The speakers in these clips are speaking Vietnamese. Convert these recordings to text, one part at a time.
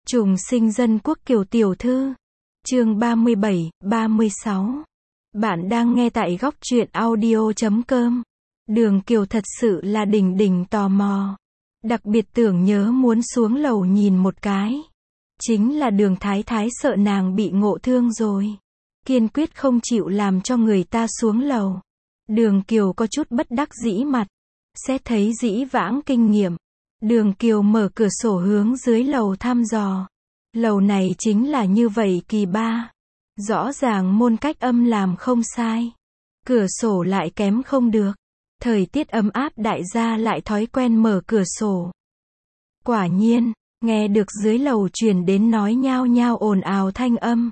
Trùng sinh dân quốc Kiều tiểu thư. Chương 37, 36. Bạn đang nghe tại góc truyện audio.com. Đường Kiều thật sự là đỉnh đỉnh tò mò. Đặc biệt tưởng nhớ muốn xuống lầu nhìn một cái. Chính là Đường Thái Thái sợ nàng bị ngộ thương rồi. Kiên quyết không chịu làm cho người ta xuống lầu. Đường Kiều có chút bất đắc dĩ mặt. Xét thấy dĩ vãng kinh nghiệm. Đường Kiều mở cửa sổ hướng dưới lầu thăm dò. Lầu này chính là như vậy kỳ ba. Rõ ràng môn cách âm làm không sai. Cửa sổ lại kém không được. Thời tiết ấm áp đại gia lại thói quen mở cửa sổ. Quả nhiên, nghe được dưới lầu truyền đến nói nhao nhao ồn ào thanh âm.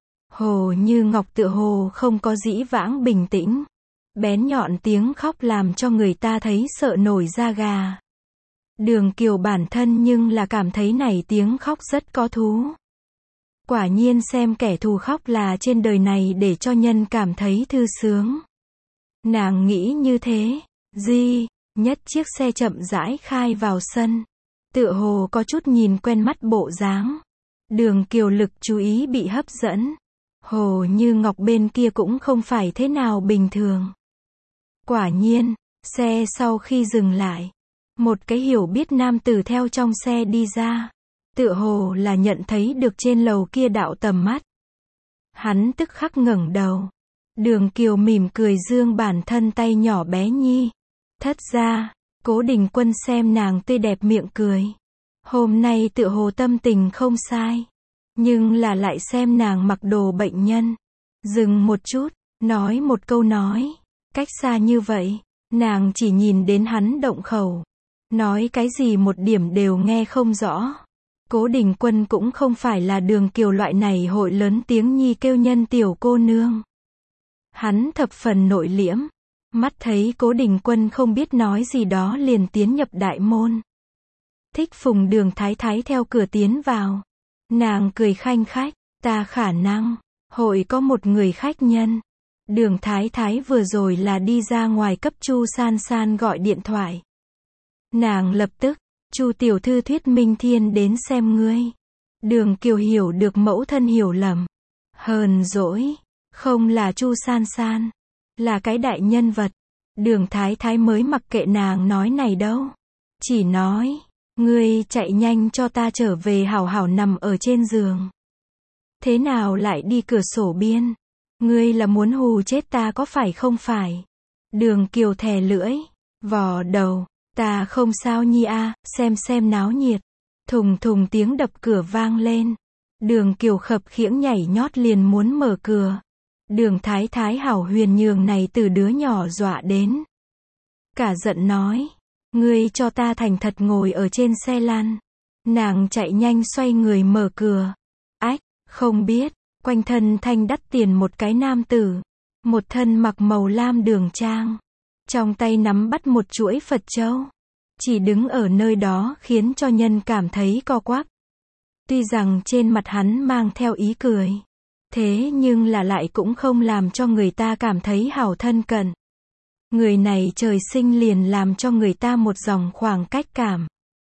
Hồ Như Ngọc tựa hồ không có dĩ vãng bình tĩnh. Bén nhọn tiếng khóc làm cho người ta thấy sợ nổi da gà. Đường Kiều bản thân nhưng là cảm thấy này tiếng khóc rất có thú. Quả nhiên xem kẻ thù khóc là trên đời này để cho nhân cảm thấy thư sướng. Nàng nghĩ như thế. Nhất chiếc xe chậm rãi khai vào sân. Tựa hồ có chút nhìn quen mắt bộ dáng. Đường Kiều lực chú ý bị hấp dẫn. Hồ Như Ngọc bên kia cũng không phải thế nào bình thường. Quả nhiên, xe sau khi dừng lại. Một cái hiểu biết nam tử theo trong xe đi ra. Tựa hồ là nhận thấy được trên lầu kia đạo tầm mắt. Hắn tức khắc ngẩng đầu. Đường Kiều mỉm cười dương bản thân tay nhỏ bé nhi. Thất ra, Cố Đình Quân xem nàng tươi đẹp miệng cười. Hôm nay tựa hồ tâm tình không sai. Nhưng là lại xem nàng mặc đồ bệnh nhân. Dừng một chút, nói một câu nói. Cách xa như vậy, nàng chỉ nhìn đến hắn động khẩu. Nói cái gì một điểm đều nghe không rõ. Cố Đình Quân cũng không phải là Đường Kiều loại này hội lớn tiếng nhi kêu nhân tiểu cô nương. Hắn thập phần nội liễm. Mắt thấy Cố Đình Quân không biết nói gì đó liền tiến nhập đại môn. Thích Phùng Đường Thái Thái theo cửa tiến vào. Nàng cười khanh khách, ta khả năng hội có một người khách nhân. Đường Thái Thái vừa rồi là đi ra ngoài cấp Chu San San gọi điện thoại. Nàng lập tức, Chu tiểu thư thuyết Minh Thiên đến xem ngươi. Đường Kiều hiểu được mẫu thân hiểu lầm. Hờn dỗi, không là Chu San San, là cái đại nhân vật. Đường Thái Thái mới mặc kệ nàng nói này đâu. Chỉ nói, ngươi chạy nhanh cho ta trở về hảo hảo nằm ở trên giường. Thế nào lại đi cửa sổ biên? Ngươi là muốn hù chết ta có phải không phải? Đường Kiều thè lưỡi, vò đầu. Ta không sao nhi a, xem náo nhiệt. Thùng thùng tiếng đập cửa vang lên. Đường Kiều khập khiễng nhảy nhót liền muốn mở cửa. Đường Thái Thái hảo huyền nhường này từ đứa nhỏ dọa đến. Cả giận nói, ngươi cho ta thành thật ngồi ở trên xe lăn. Nàng chạy nhanh xoay người mở cửa. Ách, không biết, quanh thân thanh đắt tiền một cái nam tử. Một thân mặc màu lam đường trang. Trong tay nắm bắt một chuỗi Phật châu. Chỉ đứng ở nơi đó khiến cho nhân cảm thấy co quắp. Tuy rằng trên mặt hắn mang theo ý cười. Thế nhưng là lại cũng không làm cho người ta cảm thấy hảo thân cận. Người này trời sinh liền làm cho người ta một dòng khoảng cách cảm.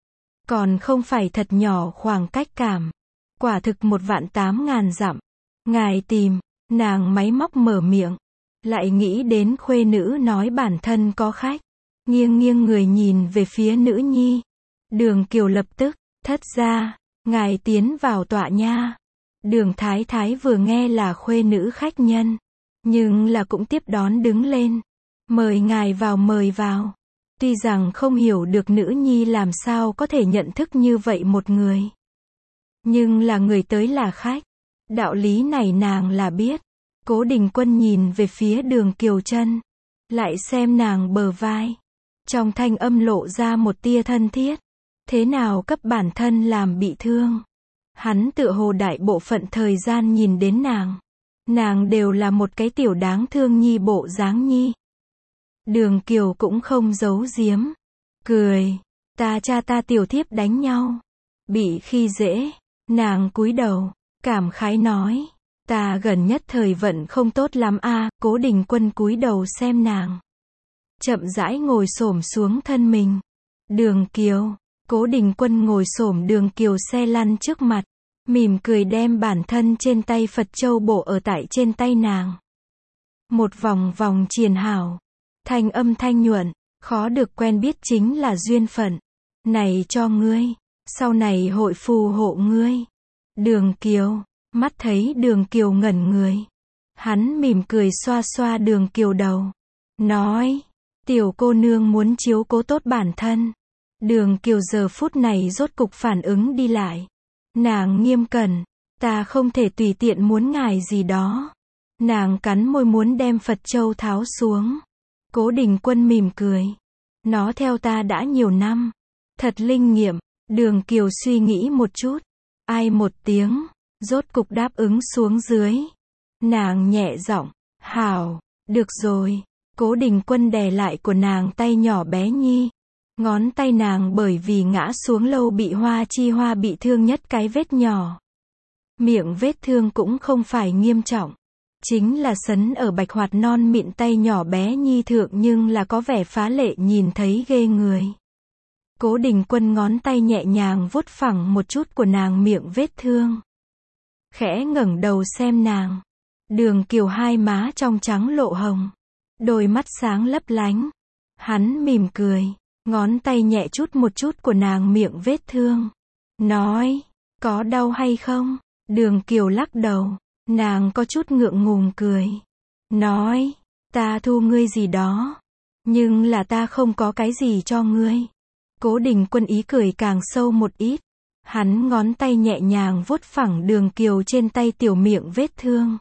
Còn không phải thật nhỏ khoảng cách cảm. Quả thực 1.800.000 dặm. Ngài tìm, nàng máy móc mở miệng. Lại nghĩ đến khuê nữ nói bản thân có khách. Nghiêng người nhìn về phía nữ nhi. Đường Kiều lập tức, thất ra, ngài tiến vào tọa nha. Đường Thái Thái vừa nghe là khuê nữ khách nhân. Nhưng là cũng tiếp đón đứng lên. Mời ngài vào mời vào. Tuy rằng không hiểu được nữ nhi làm sao có thể nhận thức như vậy một người. Nhưng là người tới là khách. Đạo lý này nàng là biết. Cố Đình Quân nhìn về phía Đường Kiều chân. Lại xem nàng bờ vai. Trong thanh âm lộ ra một tia thân thiết. Thế nào cấp bản thân làm bị thương. Hắn tựa hồ đại bộ phận thời gian nhìn đến nàng. Nàng đều là một cái tiểu đáng thương nhi bộ dáng nhi. Đường Kiều cũng không giấu giếm. Cười. Ta cha ta tiểu thiếp đánh nhau. Bị khi dễ. Nàng cúi đầu. Cảm khái nói. Ta gần nhất thời vận không tốt lắm a. Cố Đình Quân cúi đầu xem nàng. Chậm rãi ngồi xổm xuống thân mình. Đường Kiều, Cố Đình Quân ngồi xổm Đường Kiều xe lăn trước mặt, mỉm cười đem bản thân trên tay Phật châu bổ ở tại trên tay nàng. Một vòng vòng triền hảo, thanh âm thanh nhuận, khó được quen biết chính là duyên phận. Này cho ngươi, sau này hội phù hộ ngươi. Đường Kiều, mắt thấy Đường Kiều ngẩn người. Hắn mỉm cười xoa xoa Đường Kiều đầu. Nói, tiểu cô nương muốn chiếu cố tốt bản thân. Đường Kiều giờ phút này rốt cục phản ứng đi lại. Nàng nghiêm cẩn, ta không thể tùy tiện muốn ngài gì đó. Nàng cắn môi muốn đem Phật châu tháo xuống. Cố Đình Quân mỉm cười. Nó theo ta đã nhiều năm. Thật linh nghiệm. Đường Kiều suy nghĩ một chút. Ai một tiếng, rốt cục đáp ứng xuống dưới. Nàng nhẹ giọng, hảo, được rồi. Cố Đình Quân đè lại của nàng tay nhỏ bé nhi. Ngón tay nàng bởi vì ngã xuống lâu bị hoa chi hoa bị thương nhất cái vết nhỏ. Miệng vết thương cũng không phải nghiêm trọng. Chính là sấn ở bạch hoạt non mịn tay nhỏ bé nhi thượng nhưng là có vẻ phá lệ nhìn thấy ghê người. Cố Đình Quân ngón tay nhẹ nhàng vuốt phẳng một chút của nàng miệng vết thương. Khẽ ngẩng đầu xem nàng. Đường Kiều hai má trong trắng lộ hồng. Đôi mắt sáng lấp lánh. Hắn mỉm cười. Ngón tay nhẹ chút một chút của nàng miệng vết thương. Nói, có đau hay không? Đường Kiều lắc đầu. Nàng có chút ngượng ngùng cười. Nói, ta thu ngươi gì đó. Nhưng là ta không có cái gì cho ngươi. Cố Đình Quân ý cười càng sâu một ít. Hắn ngón tay nhẹ nhàng vuốt phẳng Đường Kiều trên tay tiểu miệng vết thương.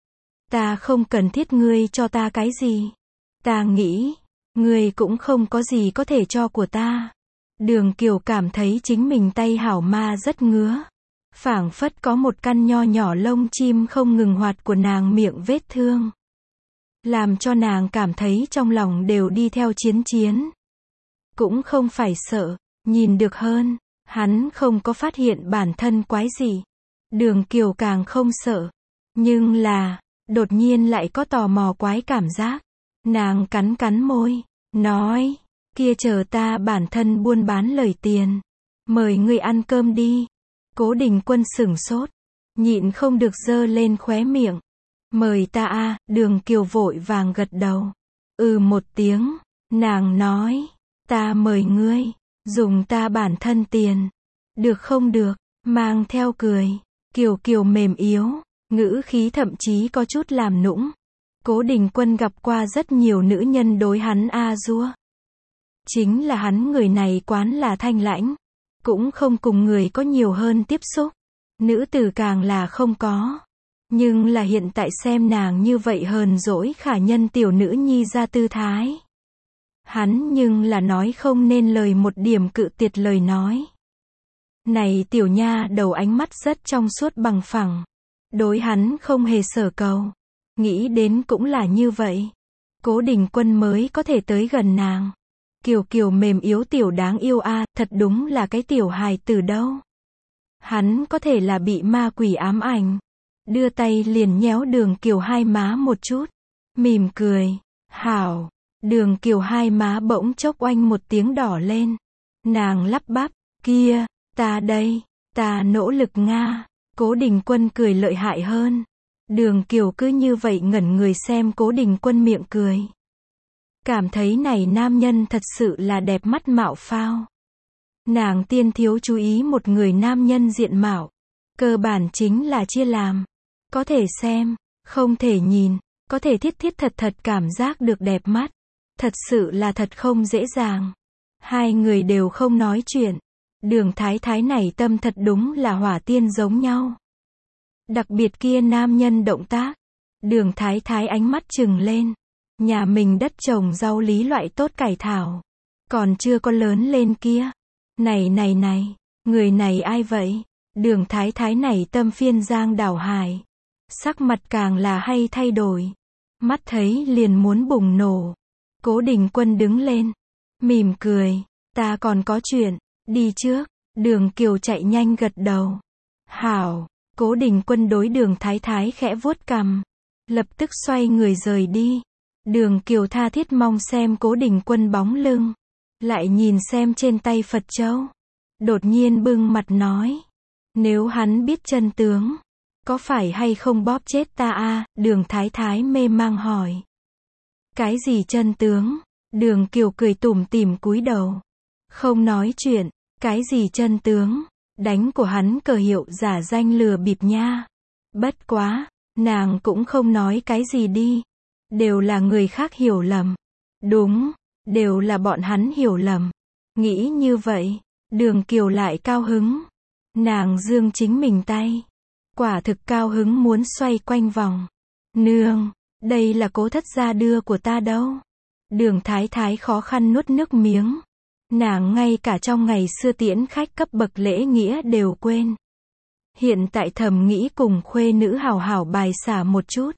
Ta không cần thiết ngươi cho ta cái gì. Ta nghĩ, ngươi cũng không có gì có thể cho của ta. Đường Kiều cảm thấy chính mình tay hảo ma rất ngứa. Phảng phất có một căn nho nhỏ lông chim không ngừng hoạt của nàng miệng vết thương. Làm cho nàng cảm thấy trong lòng đều đi theo chiến chiến. Cũng không phải sợ, nhìn được hơn, hắn không có phát hiện bản thân quái gì. Đường Kiều càng không sợ. Nhưng là, đột nhiên lại có tò mò quái cảm giác. Nàng cắn cắn môi, nói, kia chờ ta bản thân buôn bán lời tiền. Mời ngươi ăn cơm đi. Cố Đình Quân sửng sốt, nhịn không được giơ lên khóe miệng. Mời ta a, Đường Kiều vội vàng gật đầu. Một tiếng, nàng nói, ta mời ngươi, dùng ta bản thân tiền. Được không được, mang theo cười. Kiều Kiều mềm yếu, ngữ khí thậm chí có chút làm nũng. Cố Đình Quân gặp qua rất nhiều nữ nhân đối hắn a dua. Chính là hắn người này quán là thanh lãnh. Cũng không cùng người có nhiều hơn tiếp xúc. Nữ tử càng là không có. Nhưng là hiện tại xem nàng như vậy hờn dỗi khả nhân tiểu nữ nhi ra tư thái. Hắn nhưng là nói không nên lời một điểm cự tuyệt lời nói. Này tiểu nha đầu ánh mắt rất trong suốt bằng phẳng. Đối hắn không hề sở cầu. Nghĩ đến cũng là như vậy. Cố Đình Quân mới có thể tới gần nàng. Kiều Kiều mềm yếu tiểu đáng yêu a, thật đúng là cái tiểu hài tử đâu. Hắn có thể là bị ma quỷ ám ảnh. Đưa tay liền nhéo Đường Kiều hai má một chút. Mỉm cười. Hảo. Đường Kiều hai má bỗng chốc oanh một tiếng đỏ lên. Nàng lắp bắp. Kia, ta đây. Ta nỗ lực nga. Cố Đình Quân cười lợi hại hơn. Đường Kiều cứ như vậy ngẩn người xem Cố Đình Quân miệng cười. Cảm thấy này nam nhân thật sự là đẹp mắt mạo phao. Nàng tiên thiếu chú ý một người nam nhân diện mạo. Cơ bản chính là chia làm. Có thể xem, không thể nhìn, có thể thiết thiết thật thật cảm giác được đẹp mắt. Thật sự là thật không dễ dàng. Hai người đều không nói chuyện. Đường Thái Thái này tâm thật đúng là hỏa tiên giống nhau. Đặc biệt kia nam nhân động tác. Đường Thái Thái ánh mắt trừng lên. Nhà mình đất trồng rau lý loại tốt cải thảo. Còn chưa có lớn lên kia. Này, người này ai vậy? Đường Thái Thái này tâm phiên giang đảo hải. Sắc mặt càng là hay thay đổi. Mắt thấy liền muốn bùng nổ. Cố Đình Quân đứng lên. Mỉm cười. Ta còn có chuyện. Đi trước. Đường Kiều chạy nhanh gật đầu. Hảo. Cố Đình Quân đối Đường Thái Thái khẽ vuốt cằm. Lập tức xoay người rời đi. Đường Kiều tha thiết mong xem Cố Đình Quân bóng lưng. Lại nhìn xem trên tay Phật châu. đột nhiên bưng mặt nói. Nếu hắn biết chân tướng, có phải hay không bóp chết ta a? Đường Thái Thái mê mang hỏi. Cái gì chân tướng? Đường Kiều cười tủm tỉm cúi đầu. Không nói chuyện, cái gì chân tướng? Đánh của hắn cờ hiệu giả danh lừa bịp nha. Bất quá, nàng cũng không nói cái gì đi. Đều là người khác hiểu lầm. Đúng, đều là bọn hắn hiểu lầm. Nghĩ như vậy, Đường Kiều lại cao hứng. Nàng giương chính mình tay. Quả thực cao hứng muốn xoay quanh vòng. Nương, đây là Cố thất gia đưa của ta đâu. Đường Thái Thái khó khăn nuốt nước miếng. Nàng ngay cả trong ngày xưa tiễn khách cấp bậc lễ nghĩa đều quên. Hiện tại thầm nghĩ cùng khuê nữ hảo hảo bài xả một chút.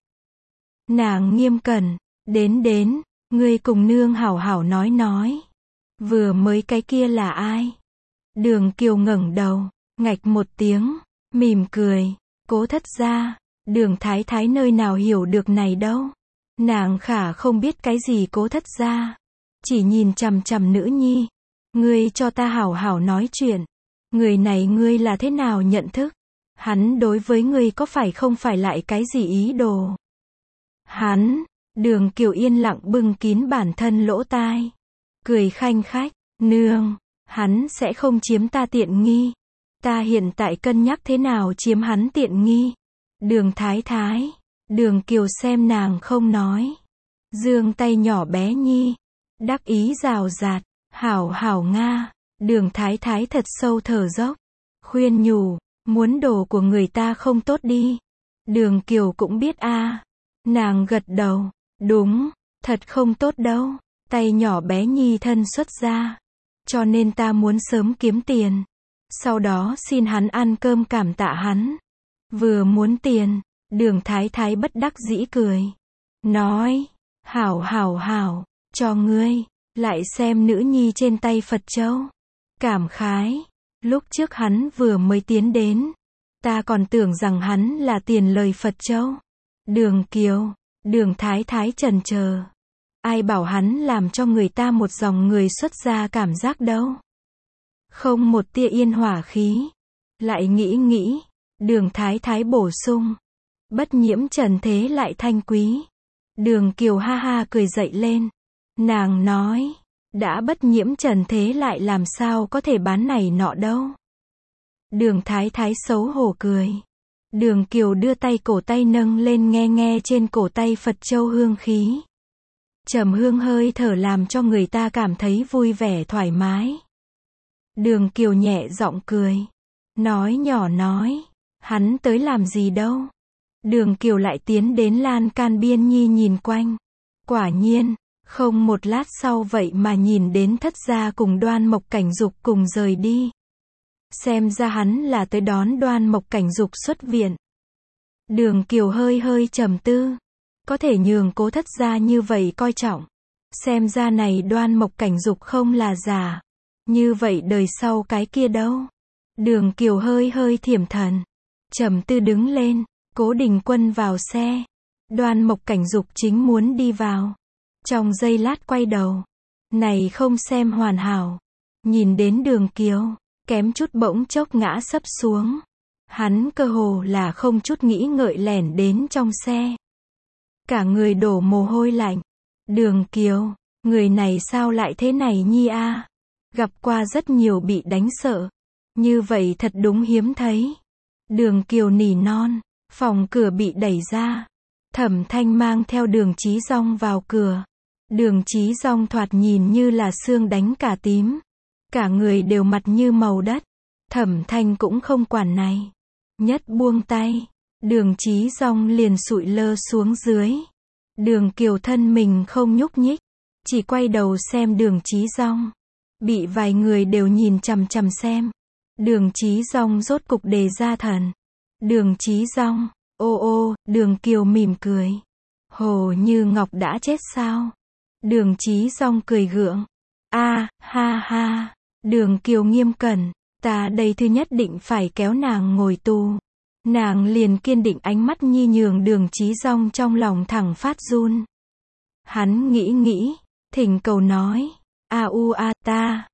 Nàng nghiêm cẩn, đến, ngươi cùng nương hảo hảo nói. Vừa mới cái kia là ai? Đường Kiều ngẩng đầu, ngạch một tiếng, mỉm cười. Cố thất gia. Đường Thái Thái nơi nào hiểu được này đâu. Nàng khả không biết cái gì Cố thất gia. Chỉ nhìn chằm chằm nữ nhi. Ngươi cho ta hảo hảo nói chuyện. Người này ngươi là thế nào nhận thức? Hắn đối với ngươi có phải không phải lại cái gì ý đồ? Hắn, Đường Kiều yên lặng bưng kín bản thân lỗ tai. Cười khanh khách, nương, hắn sẽ không chiếm ta tiện nghi. Ta hiện tại cân nhắc thế nào chiếm hắn tiện nghi. Đường Thái Thái, Đường Kiều xem nàng không nói. Dương tay nhỏ bé nhi, đắc ý rào rạt, hảo Nga. Đường Thái Thái thật sâu thở dốc, khuyên nhủ, muốn đồ của người ta không tốt đi. Đường Kiều cũng biết a. Nàng gật đầu, đúng, thật không tốt đâu. Tay nhỏ bé nhi thân xuất ra. Cho nên ta muốn sớm kiếm tiền. Sau đó xin hắn ăn cơm cảm tạ hắn. Vừa muốn tiền, Đường Thái Thái bất đắc dĩ cười. Nói, hảo, cho ngươi. Lại xem nữ nhi trên tay Phật châu. Cảm khái, lúc trước hắn vừa mới tiến đến. Ta còn tưởng rằng hắn là tiền lời Phật châu. Đường Kiều, Đường Thái Thái chần chờ. Ai bảo hắn làm cho người ta một dòng người xuất gia cảm giác đâu. Không một tia yên hỏa khí. Lại nghĩ, Đường Thái Thái bổ sung. Bất nhiễm trần thế lại thanh quý. Đường Kiều ha ha cười dậy lên. Nàng nói, đã bất nhiễm trần thế lại làm sao có thể bán này nọ đâu. Đường Thái Thái xấu hổ cười. Đường Kiều đưa tay cổ tay nâng lên nghe trên cổ tay Phật châu hương khí. Trầm hương hơi thở làm cho người ta cảm thấy vui vẻ thoải mái. Đường Kiều nhẹ giọng cười. Nói nhỏ nói, hắn tới làm gì đâu. Đường Kiều lại tiến đến lan can biên nhi nhìn quanh. Quả nhiên, không một lát sau vậy mà nhìn đến thất gia cùng Đoan Mộc Cảnh Dục cùng rời đi. Xem ra hắn là tới đón Đoan Mộc Cảnh Dục xuất viện. Đường Kiều hơi trầm tư. Có thể nhường Cố thất gia như vậy coi trọng. Xem ra này Đoan Mộc Cảnh Dục không là giả. Như vậy đời sau cái kia đâu. Đường Kiều hơi thiểm thần. Trầm tư đứng lên. Cố Đình Quân vào xe. Đoan Mộc Cảnh Dục chính muốn đi vào. Trong giây lát quay đầu. Này không xem hoàn hảo. Nhìn đến Đường Kiều. Kém chút bỗng chốc ngã sấp xuống. Hắn cơ hồ là không chút nghĩ ngợi lẻn đến trong xe. Cả người đổ mồ hôi lạnh. Đường Kiều, người này sao lại thế này nhi a? Gặp qua rất nhiều bị đánh sợ. Như vậy thật đúng hiếm thấy. Đường Kiều nỉ non. Phòng cửa bị đẩy ra. Thẩm Thanh mang theo Đường Chí Dong vào cửa. Đường Chí Dong thoạt nhìn như là xương đánh cả tím. Cả người đều mặt như màu đất. Thẩm Thanh cũng không quản này. Nhất buông tay. Đường Chí Dong liền sụi lơ xuống dưới. Đường Kiều thân mình không nhúc nhích. Chỉ quay đầu xem Đường Chí Dong. Bị vài người đều nhìn chằm chằm xem. Đường Chí Dong rốt cục đề ra thần. Đường Chí Dong, ô, Đường Kiều mỉm cười. Hồ Như Ngọc đã chết sao? Đường Chí Dong cười gượng. Ha. Đường Kiều nghiêm cẩn. Ta đây thứ nhất định phải kéo nàng ngồi tù. Nàng liền kiên định ánh mắt nhi nhường Đường Chí Dong trong lòng thẳng phát run. Hắn nghĩ, thỉnh cầu nói. Ta.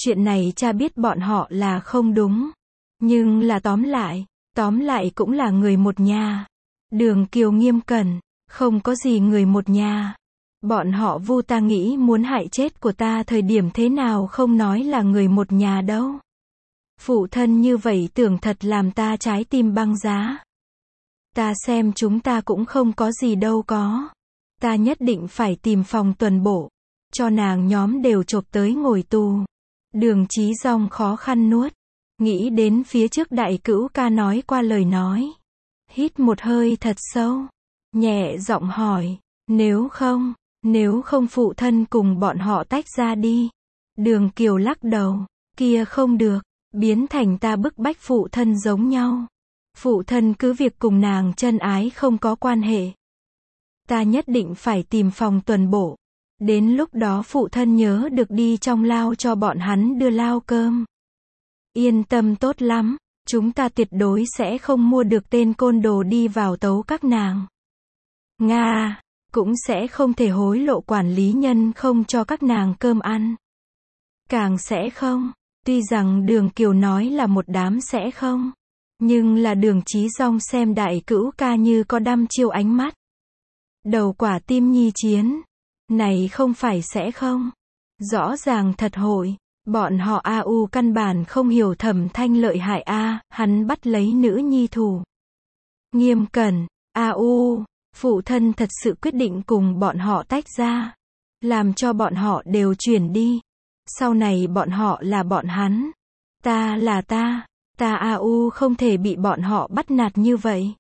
Chuyện này cha biết bọn họ là không đúng. Nhưng là tóm lại cũng là người một nhà. Đường Kiều nghiêm cẩn, không có gì người một nhà. Bọn họ vu ta nghĩ muốn hại chết của ta thời điểm thế nào không nói là người một nhà đâu. Phụ thân như vậy tưởng thật làm ta trái tim băng giá. Ta xem chúng ta cũng không có gì đâu có. Ta nhất định phải tìm phòng tuần bộ, cho nàng nhóm đều chộp tới ngồi tù. Đường Chí Dòng khó khăn nuốt, nghĩ đến phía trước đại cữu ca nói qua lời nói. Hít một hơi thật sâu, nhẹ giọng hỏi, nếu không phụ thân cùng bọn họ tách ra đi. Đường Kiều lắc đầu, kia không được, biến thành ta bức bách phụ thân giống nhau. Phụ thân cứ việc cùng nàng chân ái không có quan hệ. Ta nhất định phải tìm phòng tuần bộ. Đến lúc đó phụ thân nhớ được đi trong lao cho bọn hắn đưa lao cơm. Yên tâm tốt lắm, chúng ta tuyệt đối sẽ không mua được tên côn đồ đi vào tấu các nàng. Nga, cũng sẽ không thể hối lộ quản lý nhân không cho các nàng cơm ăn. Càng sẽ không, tuy rằng Đường Kiều nói là một đám sẽ không, nhưng là Đường Chí Dòng xem đại cữu ca như có đăm chiêu ánh mắt. Đầu quả tim nhi chiến, này không phải sẽ không, rõ ràng thật hội. Bọn họ căn bản không hiểu Thẩm Thanh lợi hại hắn bắt lấy nữ nhi thủ. Nghiêm cẩn, phụ thân thật sự quyết định cùng bọn họ tách ra, làm cho bọn họ đều chuyển đi. Sau này bọn họ là bọn hắn, ta là ta không thể bị bọn họ bắt nạt như vậy.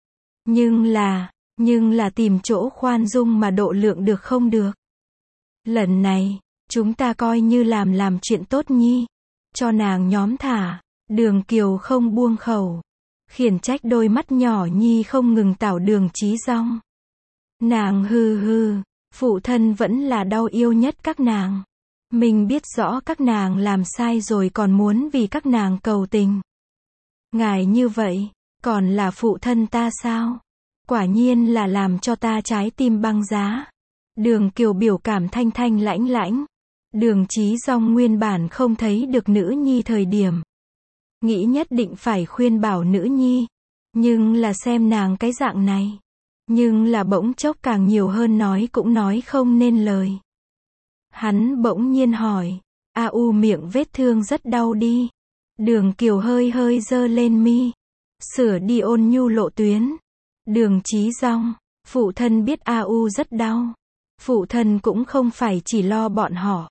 Nhưng là tìm chỗ khoan dung mà độ lượng được không được. Lần này, chúng ta coi như làm chuyện tốt nhi, cho nàng nhóm thả. Đường Kiều không buông khẩu, khiển trách đôi mắt nhỏ nhi không ngừng tảo Đường Chí Dòng. Nàng hừ, phụ thân vẫn là đau yêu nhất các nàng. Mình biết rõ các nàng làm sai rồi còn muốn vì các nàng cầu tình. Ngài như vậy, còn là phụ thân ta sao? Quả nhiên là làm cho ta trái tim băng giá. Đường Kiều biểu cảm thanh lãnh. Đường Chí Dòng nguyên bản không thấy được nữ nhi thời điểm, nghĩ nhất định phải khuyên bảo nữ nhi, nhưng là xem nàng cái dạng này, nhưng là bỗng chốc càng nhiều hơn nói cũng nói không nên lời. Hắn bỗng nhiên hỏi, miệng vết thương rất đau đi. Đường Kiều hơi giơ lên mi, sửa đi ôn nhu lộ tuyến. Đường Chí Dòng, phụ thân biết rất đau. Phụ thân cũng không phải chỉ lo bọn họ.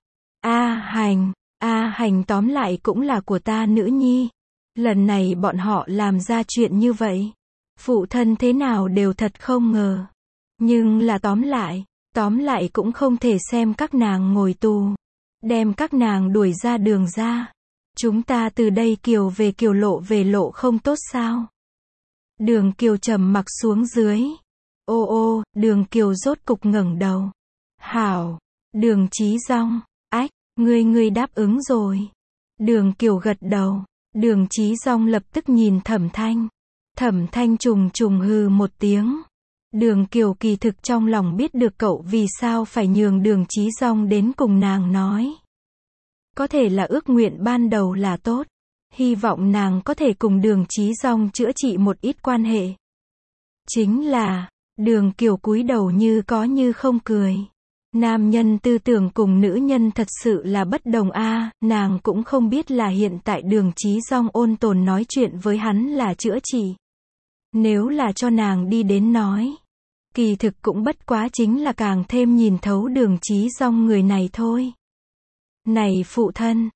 Hành tóm lại cũng là của ta nữ nhi. Lần này bọn họ làm ra chuyện như vậy, phụ thân thế nào đều thật không ngờ. Nhưng là tóm lại cũng không thể xem các nàng ngồi tù, đem các nàng đuổi ra đường ra. Chúng ta từ đây kiều về lộ không tốt sao? Đường Kiều trầm mặc xuống dưới. Đường Kiều rốt cục ngẩng đầu. Hảo, Đường Chí Dòng, ngươi đáp ứng rồi. Đường Kiều gật đầu. Đường Chí Dòng lập tức nhìn Thẩm Thanh. Thẩm Thanh trùng hừ một tiếng. Đường Kiều kỳ thực trong lòng biết được cậu vì sao phải nhường Đường Chí Dòng đến cùng nàng nói. Có thể là ước nguyện ban đầu là tốt, hy vọng nàng có thể cùng Đường Chí Dòng chữa trị một ít quan hệ. Chính là, Đường Kiều cúi đầu như có như không cười. Nam nhân tư tưởng cùng nữ nhân thật sự là bất đồng nàng cũng không biết là hiện tại Đường Chí Dòng ôn tồn nói chuyện với hắn là chữa trị. Nếu là cho nàng đi đến nói, kỳ thực cũng bất quá chính là càng thêm nhìn thấu Đường Chí Dòng người này thôi. Này phụ thân,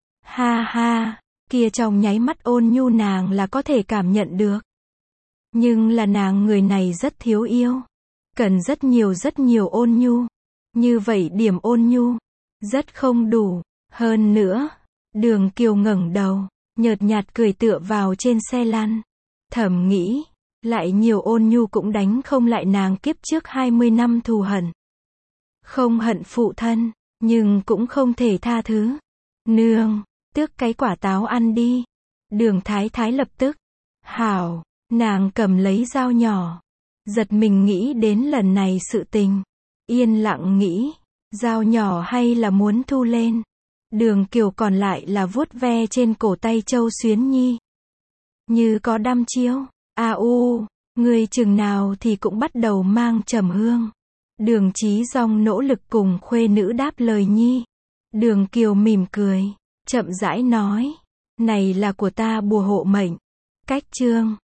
kia trong nháy mắt ôn nhu nàng là có thể cảm nhận được. Nhưng là nàng người này rất thiếu yêu, cần rất nhiều ôn nhu. Như vậy điểm ôn nhu, rất không đủ. Hơn nữa, Đường Kiều ngẩng đầu, nhợt nhạt cười tựa vào trên xe lăn. Thầm nghĩ, lại nhiều ôn nhu cũng đánh không lại nàng kiếp trước 20 năm thù hận. Không hận phụ thân, nhưng cũng không thể tha thứ. Nương, tước cái quả táo ăn đi. Đường Thái Thái lập tức. Hảo, nàng cầm lấy dao nhỏ. Giật mình nghĩ đến lần này sự tình. Yên lặng nghĩ, dao nhỏ hay là muốn thu lên. Đường Kiều còn lại là vuốt ve trên cổ tay Châu Xuyến Nhi. Như có đăm chiêu. Người chừng nào thì cũng bắt đầu mang trầm hương. Đường Chí Dong nỗ lực cùng khuê nữ đáp lời Nhi. Đường Kiều mỉm cười, chậm rãi nói. Này là của ta bùa hộ mệnh. Cách chương